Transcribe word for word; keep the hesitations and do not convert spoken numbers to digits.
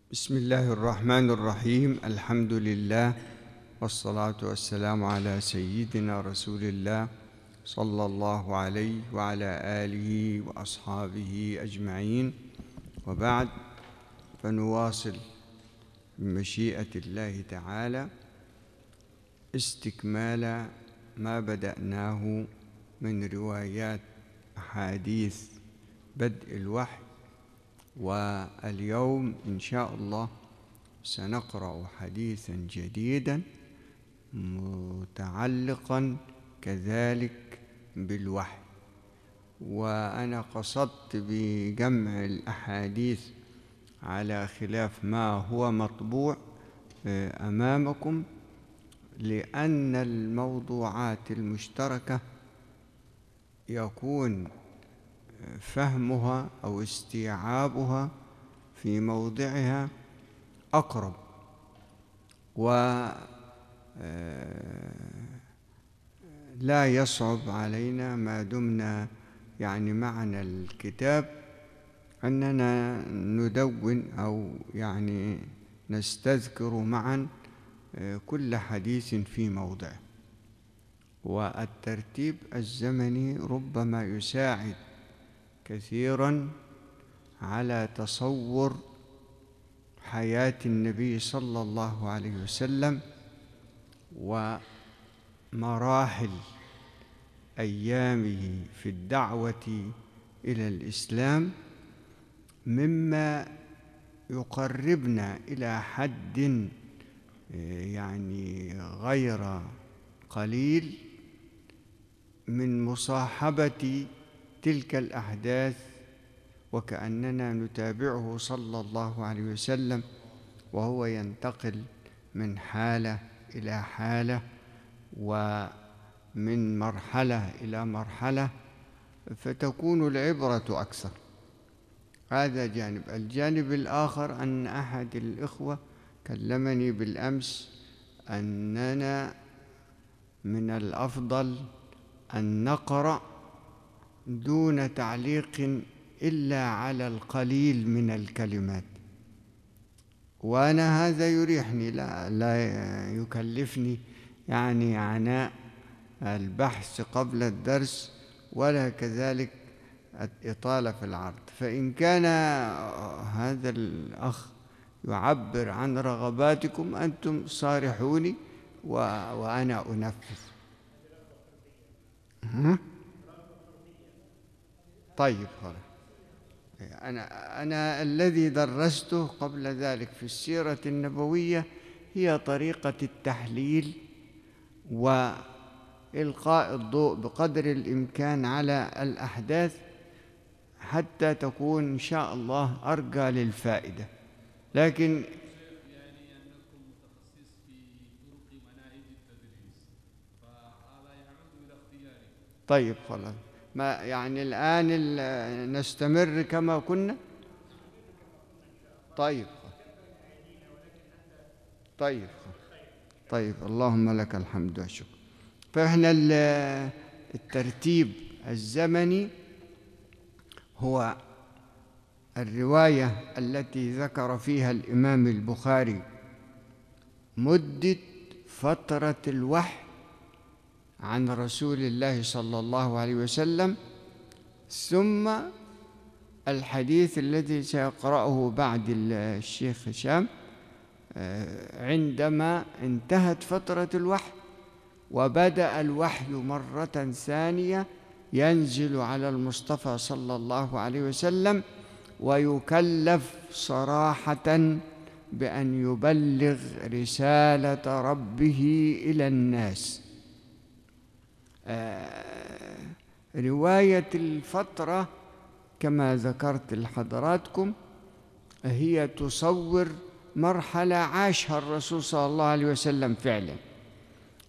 بسم الله الرحمن الرحيم. الحمد لله والصلاة والسلام على سيدنا رسول الله صلى الله عليه وعلى آله وأصحابه أجمعين، وبعد، فنواصل بمشيئة الله تعالى استكمال ما بدأناه من روايات أحاديث بدء الوحي. واليوم إن شاء الله سنقرأ حديثاً جديداً متعلقاً كذلك بالوحي. وأنا قصدت بجمع الأحاديث على خلاف ما هو مطبوع أمامكم، لأن الموضوعات المشتركة يكون فهمها أو استيعابها في موضعها أقرب، ولا يصعب علينا ما دمنا يعني معنى الكتاب أننا ندون أو يعني نستذكر معا كل حديث في موضعه. والترتيب الزمني ربما يساعد كثيراً على تصور حياة النبي صلى الله عليه وسلم ومراحل أيامه في الدعوة إلى الإسلام، مما يقربنا إلى حد يعني غير قليل من مصاحبة تلك الأحداث، وكأننا نتابعه صلى الله عليه وسلم وهو ينتقل من حالة إلى حالة ومن مرحلة إلى مرحلة، فتكون العبرة أكثر. هذا جانب. الجانب الآخر أن أحد الإخوة كلمني بالأمس أننا من الأفضل أن نقرأ دون تعليق إلا على القليل من الكلمات، وأنا هذا يريحني، لا, لا يكلفني يعني عناء البحث قبل الدرس ولا كذلك الإطالة في العرض. فإن كان هذا الأخ يعبر عن رغباتكم أنتم صارحوني وأنا أنفذ. طيب خلاص. أنا أنا الذي درسته قبل ذلك في السيرة النبوية هي طريقة التحليل وإلقاء الضوء بقدر الإمكان على الأحداث حتى تكون إن شاء الله أرجى للفائدة. لكن طيب خلاص، ما يعني الآن نستمر كما كنا. طيب طيب طيب اللهم لك الحمد والشكر. فإحنا الترتيب الزمني هو الرواية التي ذكر فيها الإمام البخاري مدة فترة الوحي عن رسول الله صلى الله عليه وسلم، ثم الحديث الذي سيقرأه بعد الشيخ هشام عندما انتهت فترة الوحي وبدأ الوحي مرة ثانية ينزل على المصطفى صلى الله عليه وسلم، ويكلف صراحة بأن يبلغ رسالة ربه إلى الناس. آه رواية الفترة كما ذكرت لحضراتكم هي تصور مرحلة عاشها الرسول صلى الله عليه وسلم فعلا،